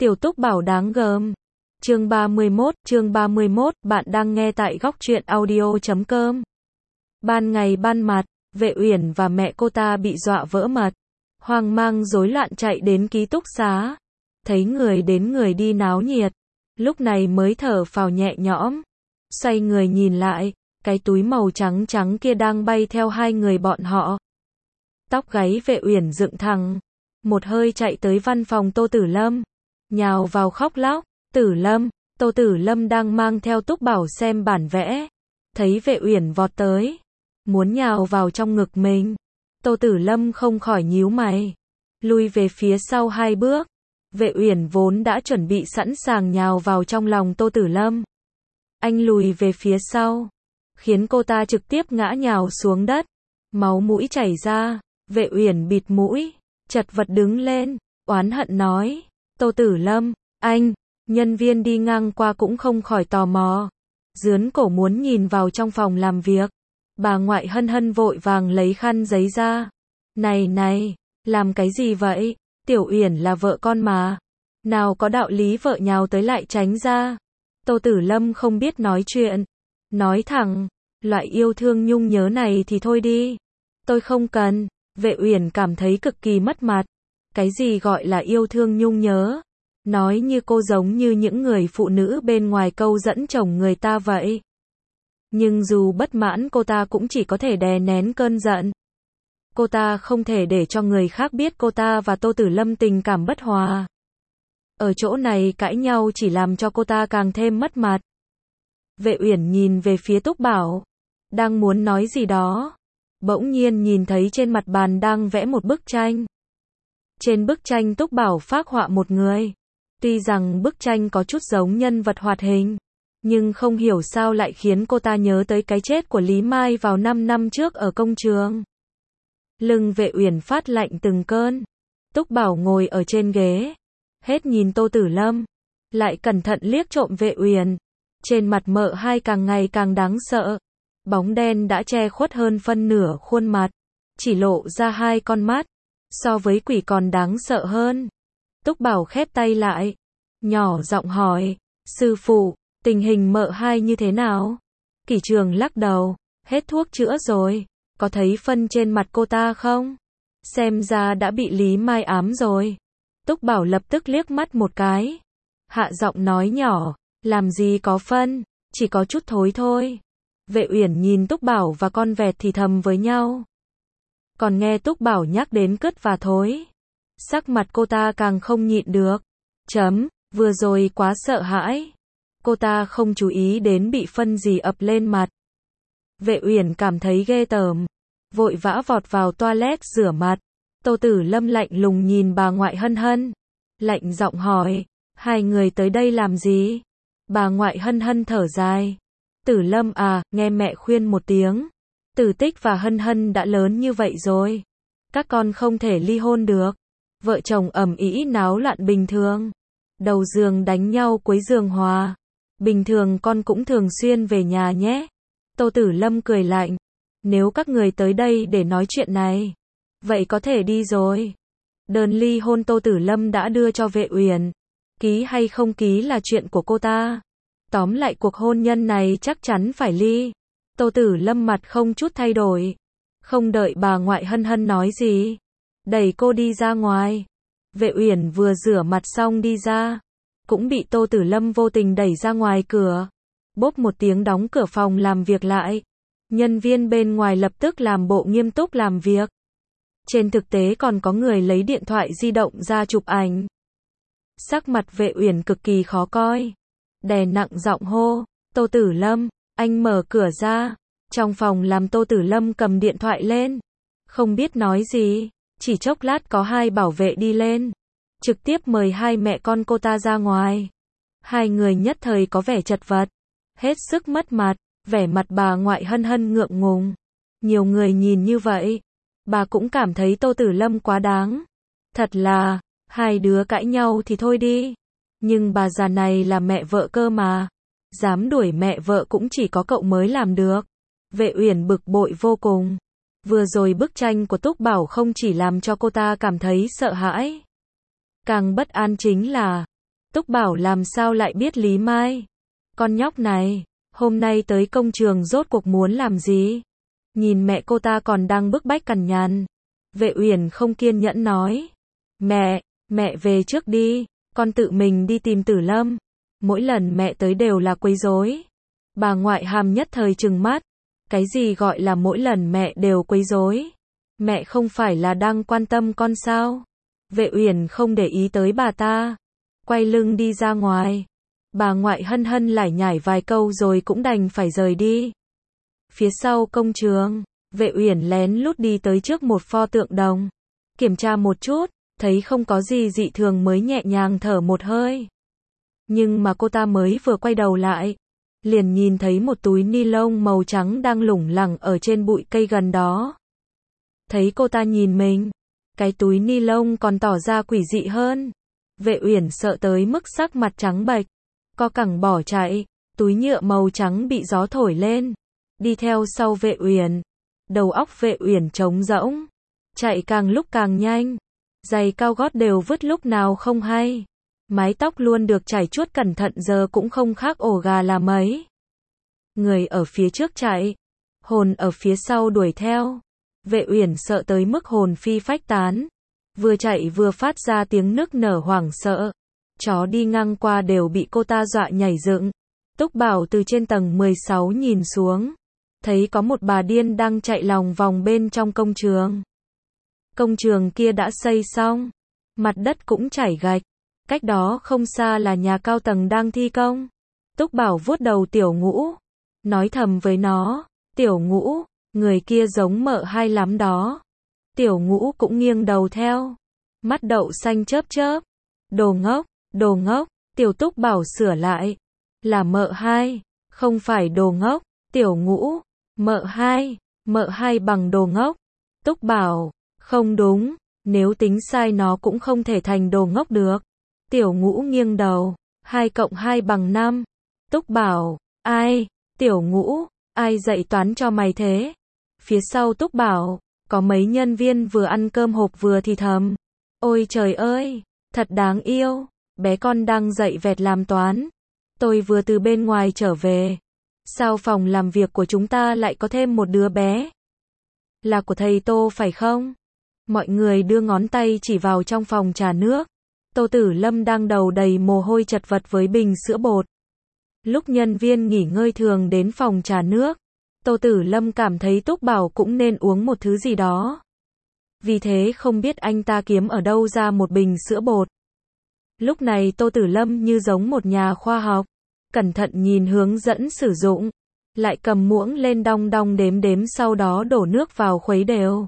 Tiểu Túc Bảo đáng gờm. Chương 31, bạn đang nghe tại góc truyện audio.com. Ban ngày ban mặt, Vệ Uyển và mẹ cô ta bị dọa vỡ mật, hoang mang rối loạn chạy đến ký túc xá, thấy người đến người đi náo nhiệt, lúc này mới thở phào nhẹ nhõm, xoay người nhìn lại, cái túi màu trắng trắng kia đang bay theo hai người bọn họ. Tóc gáy Vệ Uyển dựng thẳng, một hơi chạy tới văn phòng Tô Tử Lâm, nhào vào khóc lóc. Tử Lâm, Tô Tử Lâm đang mang theo Túc Bảo xem bản vẽ, thấy Vệ Uyển vọt tới, muốn nhào vào trong ngực mình. Tô Tử Lâm không khỏi nhíu mày, lui về phía sau hai bước. Vệ Uyển vốn đã chuẩn bị sẵn sàng nhào vào trong lòng Tô Tử Lâm. Anh lùi về phía sau, khiến cô ta trực tiếp ngã nhào xuống đất, máu mũi chảy ra. Vệ Uyển bịt mũi, chật vật đứng lên, oán hận nói, Tô Tử Lâm, anh. Nhân viên đi ngang qua cũng không khỏi tò mò, dướn cổ muốn nhìn vào trong phòng làm việc. Bà ngoại Hân Hân vội vàng lấy khăn giấy ra. Này, làm cái gì vậy? Tiểu Uyển là vợ con mà. Nào có đạo lý vợ nhào tới lại tránh ra. Tô Tử Lâm không biết nói chuyện. Nói thẳng, loại yêu thương nhung nhớ này thì thôi đi. Tôi không cần. Vệ Uyển cảm thấy cực kỳ mất mặt. Cái gì gọi là yêu thương nhung nhớ? Nói như cô giống như những người phụ nữ bên ngoài câu dẫn chồng người ta vậy. Nhưng dù bất mãn cô ta cũng chỉ có thể đè nén cơn giận. Cô ta không thể để cho người khác biết cô ta và Tô Tử Lâm tình cảm bất hòa. Ở chỗ này cãi nhau chỉ làm cho cô ta càng thêm mất mặt. Vệ Uyển nhìn về phía Túc Bảo, đang muốn nói gì đó, bỗng nhiên nhìn thấy trên mặt bàn đang vẽ một bức tranh. Trên bức tranh Túc Bảo phác họa một người. Tuy rằng bức tranh có chút giống nhân vật hoạt hình, nhưng không hiểu sao lại khiến cô ta nhớ tới cái chết của Lý Mai vào 5 năm trước ở công trường. Lưng Vệ Uyển phát lạnh từng cơn. Túc Bảo ngồi ở trên ghế, hết nhìn Tô Tử Lâm, lại cẩn thận liếc trộm Vệ Uyển. Trên mặt mợ hai càng ngày càng đáng sợ. Bóng đen đã che khuất hơn phân nửa khuôn mặt, chỉ lộ ra hai con mắt, so với quỷ còn đáng sợ hơn. Túc Bảo khép tay lại, nhỏ giọng hỏi, sư phụ, tình hình mợ hai như thế nào? Kỷ Trường lắc đầu, hết thuốc chữa rồi, có thấy phân trên mặt cô ta không? Xem ra đã bị Lý Mai ám rồi. Túc Bảo lập tức liếc mắt một cái, hạ giọng nói nhỏ, làm gì có phân, chỉ có chút thối thôi. Vệ Uyển nhìn Túc Bảo và con vẹt thì thầm với nhau. Còn nghe Túc Bảo nhắc đến cứt và thối, sắc mặt cô ta càng không nhịn được. Vừa rồi quá sợ hãi. Cô ta không chú ý đến bị phân gì ập lên mặt. Vệ Uyển cảm thấy ghê tởm, vội vã vọt vào toilet rửa mặt. Tô Tử Lâm lạnh lùng nhìn bà ngoại Hân Hân, lạnh giọng hỏi, hai người tới đây làm gì? Bà ngoại Hân Hân thở dài. Tử Lâm à, nghe mẹ khuyên một tiếng. Tử Tích và Hân Hân đã lớn như vậy rồi, các con không thể ly hôn được. Vợ chồng ầm ĩ náo loạn bình thường, đầu giường đánh nhau quấy giường hòa. Bình thường con cũng thường xuyên về nhà nhé. Tô Tử Lâm cười lạnh, nếu các người tới đây để nói chuyện này, vậy có thể đi rồi. Đơn ly hôn Tô Tử Lâm đã đưa cho Vệ Uyển, ký hay không ký là chuyện của cô ta. Tóm lại cuộc hôn nhân này chắc chắn phải ly. Tô Tử Lâm mặt không chút thay đổi, không đợi bà ngoại Hân Hân nói gì, đẩy cô đi ra ngoài. Vệ Uyển vừa rửa mặt xong đi ra, cũng bị Tô Tử Lâm vô tình đẩy ra ngoài cửa. Bốp một tiếng đóng cửa phòng làm việc lại. Nhân viên bên ngoài lập tức làm bộ nghiêm túc làm việc. Trên thực tế còn có người lấy điện thoại di động ra chụp ảnh. Sắc mặt Vệ Uyển cực kỳ khó coi, đè nặng giọng hô, Tô Tử Lâm, anh mở cửa ra. Trong phòng làm Tô Tử Lâm cầm điện thoại lên, không biết nói gì. Chỉ chốc lát có hai bảo vệ đi lên, trực tiếp mời hai mẹ con cô ta ra ngoài. Hai người nhất thời có vẻ chật vật, hết sức mất mặt. Vẻ mặt bà ngoại Hân Hân ngượng ngùng. Nhiều người nhìn như vậy, bà cũng cảm thấy Tô Tử Lâm quá đáng. Thật là, hai đứa cãi nhau thì thôi đi, nhưng bà già này là mẹ vợ cơ mà, dám đuổi mẹ vợ cũng chỉ có cậu mới làm được. Vệ Uyển bực bội vô cùng. Vừa rồi bức tranh của Túc Bảo không chỉ làm cho cô ta cảm thấy sợ hãi, càng bất an chính là Túc Bảo làm sao lại biết Lý Mai? Con nhóc này, hôm nay tới công trường rốt cuộc muốn làm gì? Nhìn mẹ cô ta còn đang bức bách cằn nhằn. Vệ Uyển không kiên nhẫn nói. Mẹ về trước đi, con tự mình đi tìm Tử Lâm. Mỗi lần mẹ tới đều là quấy rối. Bà ngoại Hàm nhất thời trừng mắt. Cái gì gọi là mỗi lần mẹ đều quấy rối? Mẹ không phải là đang quan tâm con sao? Vệ Uyển không để ý tới bà ta, quay lưng đi ra ngoài. Bà ngoại hân hân lải nhải vài câu rồi cũng đành phải rời đi. Phía sau công trường, Vệ Uyển lén lút đi tới trước một pho tượng đồng, kiểm tra một chút, thấy không có gì dị thường mới nhẹ nhàng thở một hơi. Nhưng mà cô ta mới vừa quay đầu lại, liền nhìn thấy một túi ni lông màu trắng đang lủng lẳng ở trên bụi cây gần đó. Thấy cô ta nhìn mình, cái túi ni lông còn tỏ ra quỷ dị hơn. Vệ Uyển sợ tới mức sắc mặt trắng bệch, co cẳng bỏ chạy. Túi nhựa màu trắng bị gió thổi lên, đi theo sau Vệ Uyển. Đầu óc Vệ Uyển trống rỗng, chạy càng lúc càng nhanh, giày cao gót đều vứt lúc nào không hay. Mái tóc luôn được chải chuốt cẩn thận giờ cũng không khác ổ gà là mấy. Người ở phía trước chạy, hồn ở phía sau đuổi theo. Vệ Uyển sợ tới mức hồn phi phách tán, vừa chạy vừa phát ra tiếng nức nở hoảng sợ. Chó đi ngang qua đều bị cô ta dọa nhảy dựng. Túc Bảo từ trên tầng 16 nhìn xuống, thấy có một bà điên đang chạy lòng vòng bên trong công trường. Công trường kia đã xây xong, mặt đất cũng trải gạch, cách đó không xa là nhà cao tầng đang thi công. Túc Bảo vuốt đầu Tiểu Ngũ, nói thầm với nó, Tiểu Ngũ, người kia giống mợ hai lắm đó. Tiểu Ngũ cũng nghiêng đầu theo, mắt đậu xanh chớp chớp. Đồ ngốc, Tiểu Túc Bảo sửa lại, là mợ hai, không phải đồ ngốc. Tiểu Ngũ, mợ hai bằng đồ ngốc. Túc Bảo, không đúng, nếu tính sai nó cũng không thể thành đồ ngốc được. Tiểu Ngũ nghiêng đầu, 2 cộng 2 bằng 5. Túc Bảo, ai? Tiểu Ngũ, ai dạy toán cho mày thế? Phía sau Túc Bảo, có mấy nhân viên vừa ăn cơm hộp vừa thì thầm. Ôi trời ơi, thật đáng yêu, bé con đang dạy vẹt làm toán. Tôi vừa từ bên ngoài trở về. Sao phòng làm việc của chúng ta lại có thêm một đứa bé? Là của thầy Tô phải không? Mọi người đưa ngón tay chỉ vào trong phòng trà nước. Tô Tử Lâm đang đầu đầy mồ hôi chật vật với bình sữa bột. Lúc nhân viên nghỉ ngơi thường đến phòng trà nước, Tô Tử Lâm cảm thấy Túc Bảo cũng nên uống một thứ gì đó. Vì thế không biết anh ta kiếm ở đâu ra một bình sữa bột. Lúc này Tô Tử Lâm như giống một nhà khoa học, cẩn thận nhìn hướng dẫn sử dụng, lại cầm muỗng lên đong đong đếm đếm sau đó đổ nước vào khuấy đều.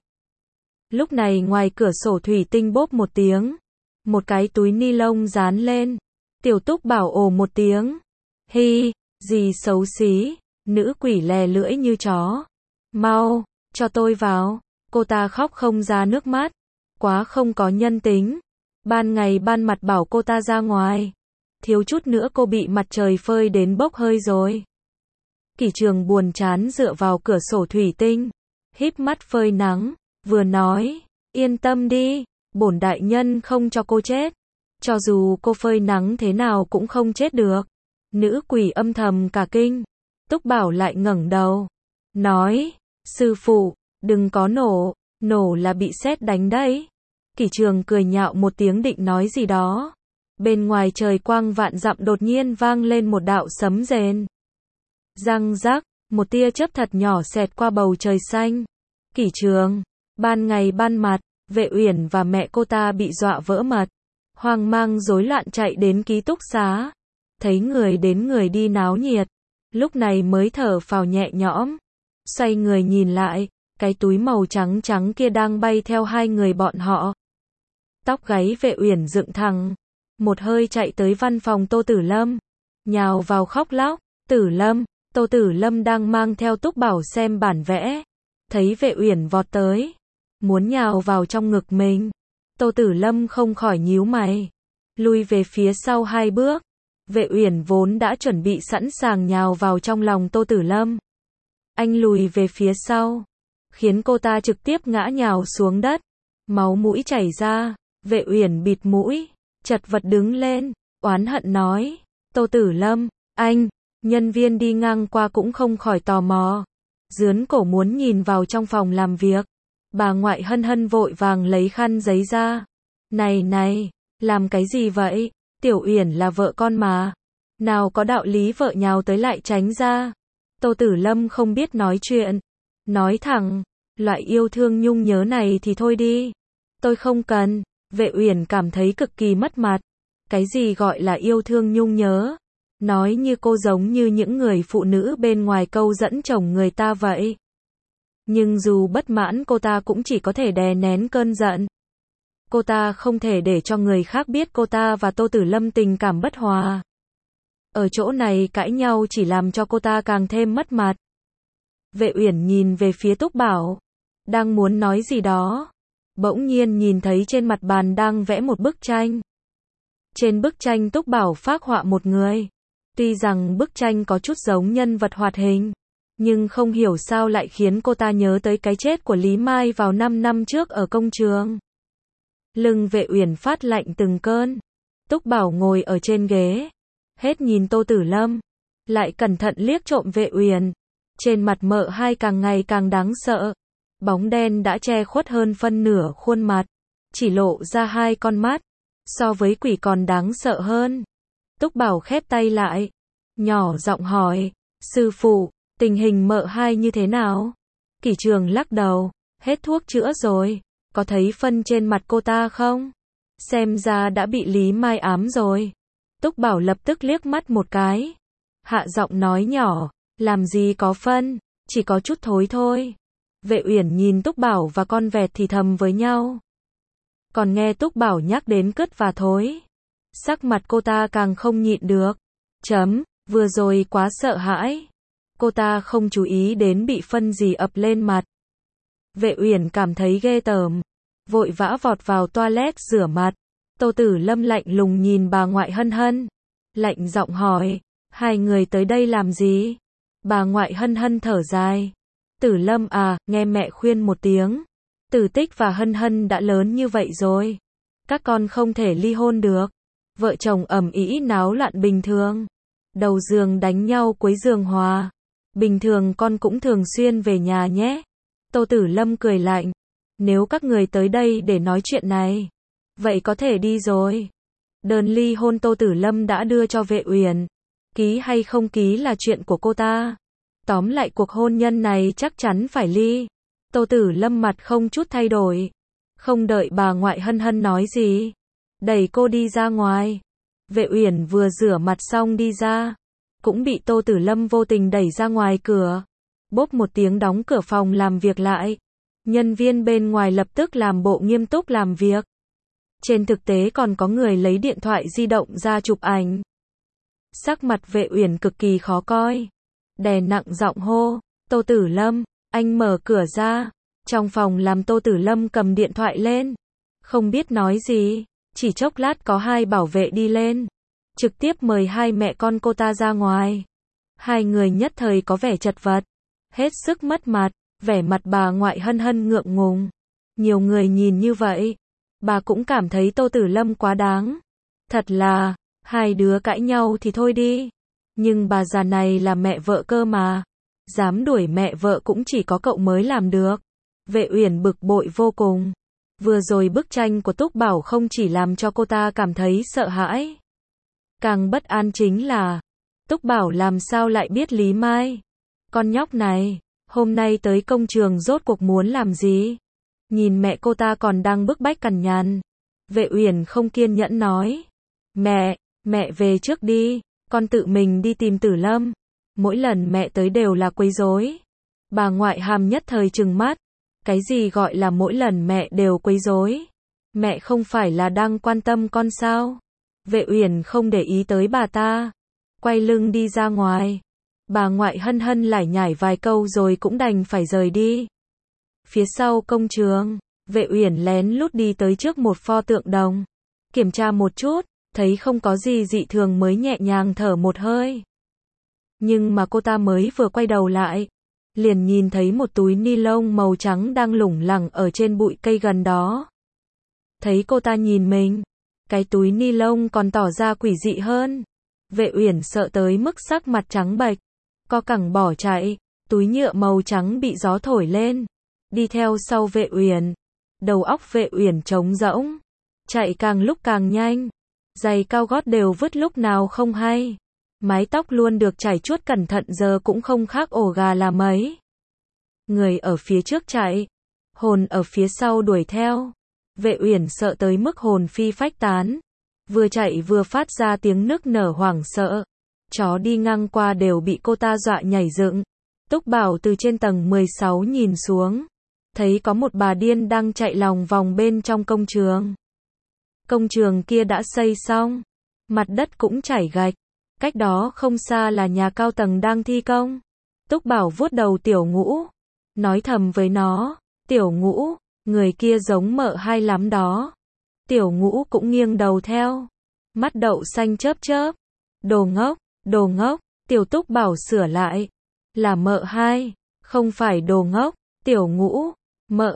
Lúc này ngoài cửa sổ thủy tinh bốp một tiếng, một cái túi ni lông dán lên. Tiểu Túc Bảo ồ một tiếng. Hi, gì xấu xí, nữ quỷ lè lưỡi như chó. Mau, cho tôi vào. Cô ta khóc không ra nước mắt, quá không có nhân tính. Ban ngày ban mặt bảo cô ta ra ngoài, thiếu chút nữa cô bị mặt trời phơi đến bốc hơi rồi. Kỷ Trường buồn chán dựa vào cửa sổ thủy tinh, híp mắt phơi nắng, vừa nói, yên tâm đi, bổn đại nhân không cho cô chết. Cho dù cô phơi nắng thế nào cũng không chết được. Nữ quỷ âm thầm cả kinh. Túc Bảo lại ngẩng đầu, nói, sư phụ, đừng có nổ, nổ là bị sét đánh đấy. Kỷ Trường cười nhạo một tiếng định nói gì đó. Bên ngoài trời quang vạn dặm đột nhiên vang lên một đạo sấm rền. Răng rắc, một tia chớp thật nhỏ xẹt qua bầu trời xanh. Kỷ Trường, ban ngày ban mặt, Vệ Uyển và mẹ cô ta bị dọa vỡ mật, hoang mang rối loạn chạy đến ký túc xá. Thấy người đến người đi náo nhiệt, lúc này mới thở phào nhẹ nhõm. Xoay người nhìn lại, cái túi màu trắng trắng kia đang bay theo hai người bọn họ. Tóc gáy Vệ Uyển dựng thẳng, một hơi chạy tới văn phòng Tô Tử Lâm, nhào vào khóc lóc. Tử Lâm, Tô Tử Lâm đang mang theo Túc Bảo xem bản vẽ, thấy Vệ Uyển vọt tới, muốn nhào vào trong ngực mình. Tô Tử Lâm không khỏi nhíu mày, lui về phía sau 2 bước. Vệ Uyển vốn đã chuẩn bị sẵn sàng nhào vào trong lòng Tô Tử Lâm. Anh lùi về phía sau, khiến cô ta trực tiếp ngã nhào xuống đất, máu mũi chảy ra. Vệ Uyển bịt mũi, chật vật đứng lên, oán hận nói. Tô Tử Lâm, anh, nhân viên đi ngang qua cũng không khỏi tò mò. Dướn cổ muốn nhìn vào trong phòng làm việc. Bà ngoại Hân Hân vội vàng lấy khăn giấy ra. Này này, làm cái gì vậy? Tiểu Uyển là vợ con mà. Nào có đạo lý vợ nhào tới lại tránh ra. Tô Tử Lâm không biết nói chuyện. Nói thẳng, loại yêu thương nhung nhớ này thì thôi đi. Tôi không cần. Vệ Uyển cảm thấy cực kỳ mất mặt. Cái gì gọi là yêu thương nhung nhớ? Nói như cô giống như những người phụ nữ bên ngoài câu dẫn chồng người ta vậy. Nhưng dù bất mãn cô ta cũng chỉ có thể đè nén cơn giận. Cô ta không thể để cho người khác biết cô ta và Tô Tử Lâm tình cảm bất hòa. Ở chỗ này cãi nhau chỉ làm cho cô ta càng thêm mất mặt. Vệ Uyển nhìn về phía Túc Bảo. Đang muốn nói gì đó. Bỗng nhiên nhìn thấy trên mặt bàn đang vẽ một bức tranh. Trên bức tranh Túc Bảo phác họa một người. Tuy rằng bức tranh có chút giống nhân vật hoạt hình, nhưng không hiểu sao lại khiến cô ta nhớ tới cái chết của Lý Mai vào 5 năm trước ở công trường. Lưng Vệ Uyển phát lạnh từng cơn. Túc Bảo ngồi ở trên ghế, hết nhìn Tô Tử Lâm, lại cẩn thận liếc trộm Vệ Uyển. Trên mặt mợ hai càng ngày càng đáng sợ. Bóng đen đã che khuất hơn phân nửa khuôn mặt, chỉ lộ ra hai con mắt, so với quỷ còn đáng sợ hơn. Túc Bảo khép tay lại, nhỏ giọng hỏi, sư phụ, tình hình mợ hai như thế nào? Kỷ Trường lắc đầu, hết thuốc chữa rồi, có thấy phân trên mặt cô ta không? Xem ra đã bị Lý Mai ám rồi. Túc Bảo lập tức liếc mắt một cái, hạ giọng nói nhỏ, làm gì có phân, chỉ có chút thối thôi. Vệ Uyển nhìn Túc Bảo và con vẹt thì thầm với nhau. Còn nghe Túc Bảo nhắc đến cứt và thối, sắc mặt cô ta càng không nhịn được. Vừa rồi quá sợ hãi. Cô ta không chú ý đến bị phân gì ập lên mặt. Vệ Uyển cảm thấy ghê tởm, vội vã vọt vào toilet rửa mặt. Tô Tử Lâm lạnh lùng nhìn bà ngoại Hân Hân, lạnh giọng hỏi, hai người tới đây làm gì? Bà ngoại Hân Hân thở dài. Tử Lâm à, nghe mẹ khuyên một tiếng. Tử Tích và Hân Hân đã lớn như vậy rồi. Các con không thể ly hôn được. Vợ chồng ầm ĩ náo loạn bình thường. Đầu giường đánh nhau cuối giường hòa. Bình thường con cũng thường xuyên về nhà nhé. Tô Tử Lâm cười lạnh. Nếu các người tới đây để nói chuyện này, vậy có thể đi rồi. Đơn ly hôn Tô Tử Lâm đã đưa cho Vệ Uyển. Ký hay không ký là chuyện của cô ta. Tóm lại cuộc hôn nhân này chắc chắn phải ly. Tô Tử Lâm mặt không chút thay đổi. Không đợi bà ngoại Hân Hân nói gì, đẩy cô đi ra ngoài. Vệ Uyển vừa rửa mặt xong đi ra, cũng bị Tô Tử Lâm vô tình đẩy ra ngoài cửa. Bốp một tiếng đóng cửa phòng làm việc lại. Nhân viên bên ngoài lập tức làm bộ nghiêm túc làm việc. Trên thực tế còn có người lấy điện thoại di động ra chụp ảnh. Sắc mặt Vệ Uyển cực kỳ khó coi. Đè nặng giọng hô, Tô Tử Lâm, anh mở cửa ra. Trong phòng làm Tô Tử Lâm cầm điện thoại lên. Không biết nói gì, chỉ chốc lát có hai bảo vệ đi lên. Trực tiếp mời hai mẹ con cô ta ra ngoài. Hai người nhất thời có vẻ chật vật, hết sức mất mặt, vẻ mặt bà ngoại Hân Hân ngượng ngùng. Nhiều người nhìn như vậy, bà cũng cảm thấy Tô Tử Lâm quá đáng. Thật là, hai đứa cãi nhau thì thôi đi. Nhưng bà già này là mẹ vợ cơ mà. Dám đuổi mẹ vợ cũng chỉ có cậu mới làm được. Vệ Uyển bực bội vô cùng. Vừa rồi bức tranh của Túc Bảo không chỉ làm cho cô ta cảm thấy sợ hãi. Càng bất an chính là, Túc Bảo làm sao lại biết Lý Mai? Con nhóc này, hôm nay tới công trường rốt cuộc muốn làm gì? Nhìn mẹ cô ta còn đang bức bách cằn nhằn. Vệ Uyển không kiên nhẫn nói. Mẹ về trước đi, con tự mình đi tìm Tử Lâm. Mỗi lần mẹ tới đều là quấy rối. Bà ngoại Hàm nhất thời trừng mắt. Cái gì gọi là mỗi lần mẹ đều quấy rối? Mẹ không phải là đang quan tâm con sao? Vệ Uyển không để ý tới bà ta, quay lưng đi ra ngoài. Bà ngoại Hân Hân lải nhải vài câu rồi cũng đành phải rời đi. Phía sau công trường, Vệ Uyển lén lút đi tới trước một pho tượng đồng, kiểm tra một chút, thấy không có gì dị thường mới nhẹ nhàng thở một hơi. Nhưng mà cô ta mới vừa quay đầu lại, liền nhìn thấy một túi ni lông màu trắng đang lủng lẳng ở trên bụi cây gần đó. Thấy cô ta nhìn mình, Cái túi ni lông còn tỏ ra quỷ dị hơn. Vệ Uyển sợ tới mức sắc mặt trắng bệch, co cẳng bỏ chạy, túi nhựa màu trắng bị gió thổi lên, đi theo sau Vệ Uyển. Đầu óc Vệ Uyển trống rỗng, chạy càng lúc càng nhanh, giày cao gót đều vứt lúc nào không hay. Mái tóc luôn được chải chuốt cẩn thận giờ cũng không khác ổ gà là mấy. Người ở phía trước chạy, hồn ở phía sau đuổi theo. Vệ Uyển sợ tới mức hồn phi phách tán, vừa chạy vừa phát ra tiếng nức nở hoảng sợ. Chó đi ngang qua đều bị cô ta dọa nhảy dựng. Túc Bảo từ trên tầng 16 nhìn xuống, thấy có một bà điên đang chạy lòng vòng bên trong công trường. Công trường kia đã xây xong, mặt đất cũng chảy gạch, cách đó không xa là nhà cao tầng đang thi công. Túc Bảo vuốt đầu Tiểu Ngũ, nói thầm với nó, Tiểu Ngũ, người kia giống mợ hai lắm đó. Tiểu Ngũ cũng nghiêng đầu theo, mắt đậu xanh chớp chớp. Đồ ngốc, Tiểu Túc Bảo sửa lại, là mợ hai, không phải đồ ngốc. Tiểu Ngũ, mợ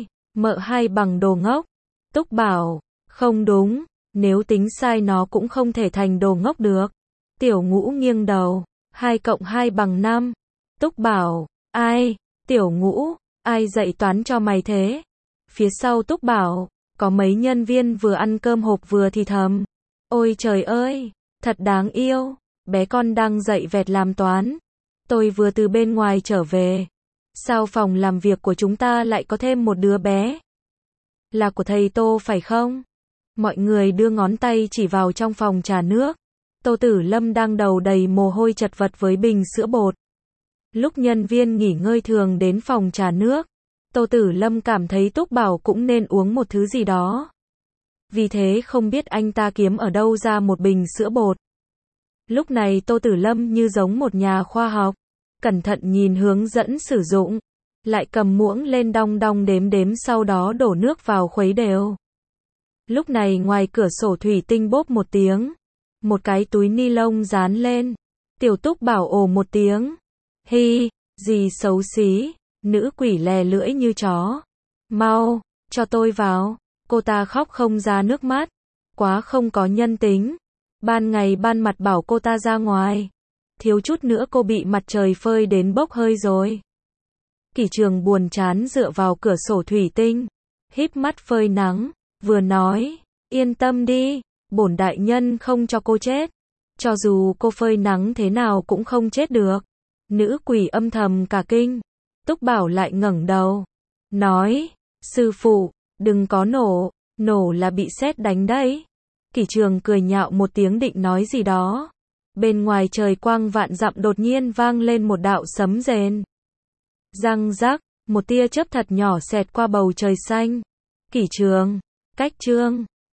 hai bằng đồ ngốc. Túc Bảo, không đúng, nếu tính sai nó cũng không thể thành đồ ngốc được. Tiểu Ngũ nghiêng đầu, 2 cộng 2 bằng 5. Túc Bảo, ai? Tiểu Ngũ, ai dạy toán cho mày thế? Phía sau Túc Bảo, có mấy nhân viên vừa ăn cơm hộp vừa thì thầm. Ôi trời ơi, thật đáng yêu, bé con đang dạy vẹt làm toán. Tôi vừa từ bên ngoài trở về. Sao phòng làm việc của chúng ta lại có thêm một đứa bé? Là của thầy Tô phải không? Mọi người đưa ngón tay chỉ vào trong phòng trà nước. Tô Tử Lâm đang đầu đầy mồ hôi chật vật với bình sữa bột. Lúc nhân viên nghỉ ngơi thường đến phòng trà nước, Tô Tử Lâm cảm thấy Túc Bảo cũng nên uống một thứ gì đó. Vì thế không biết anh ta kiếm ở đâu ra một bình sữa bột. Lúc này Tô Tử Lâm như giống một nhà khoa học, cẩn thận nhìn hướng dẫn sử dụng, lại cầm muỗng lên đong đong đếm đếm sau đó đổ nước vào khuấy đều. Lúc này ngoài cửa sổ thủy tinh bốp một tiếng, một cái túi ni lông dán lên. Tiểu Túc Bảo ồ một tiếng. Hi, gì xấu xí, nữ quỷ lè lưỡi như chó. Mau, cho tôi vào. Cô ta khóc không ra nước mắt, quá không có nhân tính. Ban ngày ban mặt bảo cô ta ra ngoài, thiếu chút nữa cô bị mặt trời phơi đến bốc hơi rồi. Kỷ Trường buồn chán dựa vào cửa sổ thủy tinh, híp mắt phơi nắng, vừa nói, yên tâm đi, bổn đại nhân không cho cô chết. Cho dù cô phơi nắng thế nào cũng không chết được. Nữ quỷ âm thầm cả kinh. Túc Bảo lại ngẩng đầu, nói, sư phụ, đừng có nổ, nổ là bị sét đánh đấy. Kỷ Trường cười nhạo một tiếng định nói gì đó. Bên ngoài trời quang vạn dặm đột nhiên vang lên một đạo sấm rền. Răng rắc, một tia chớp thật nhỏ xẹt qua bầu trời xanh. Kỷ Trường, cách Trương,